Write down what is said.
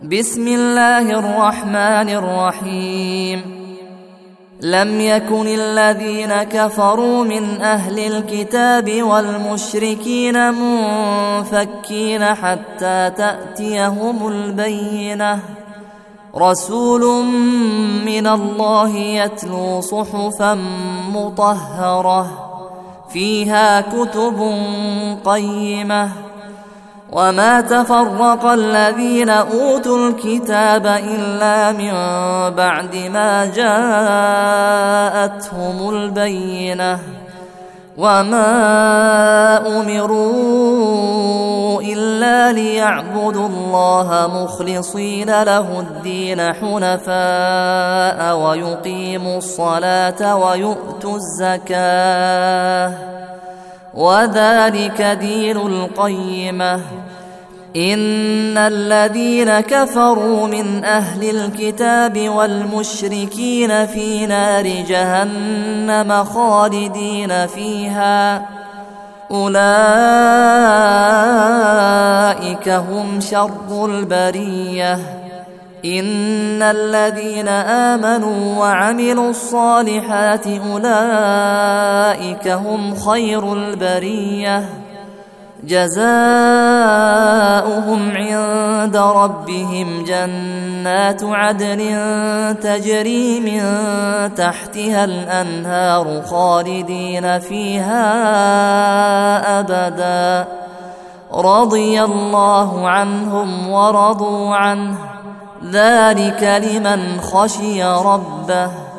بسم الله الرحمن الرحيم. لم يكن الذين كفروا من أهل الكتاب والمشركين منفكين حتى تأتيهم البينة، رسول من الله يتلو صحفا مطهرة فيها كتب قيمة. وما تفرق الذين أوتوا الكتاب إلا من بعد ما جاءتهم البينة، وما أمروا إلا ليعبدوا الله مخلصين له الدين حنفاء ويقيموا الصلاة ويؤتوا الزكاة، وذلك دين القيمة. إن الذين كفروا من أهل الكتاب والمشركين في نار جهنم خالدين فيها، أولئك هم شر البرية. إن الذين آمنوا وعملوا الصالحات أولئك هم خير البرية، جزاؤهم عند ربهم جنات عدن تجري من تحتها الأنهار خالدين فيها أبدا، رضي الله عنهم ورضوا عنه، ذلك لمن خشي ربه.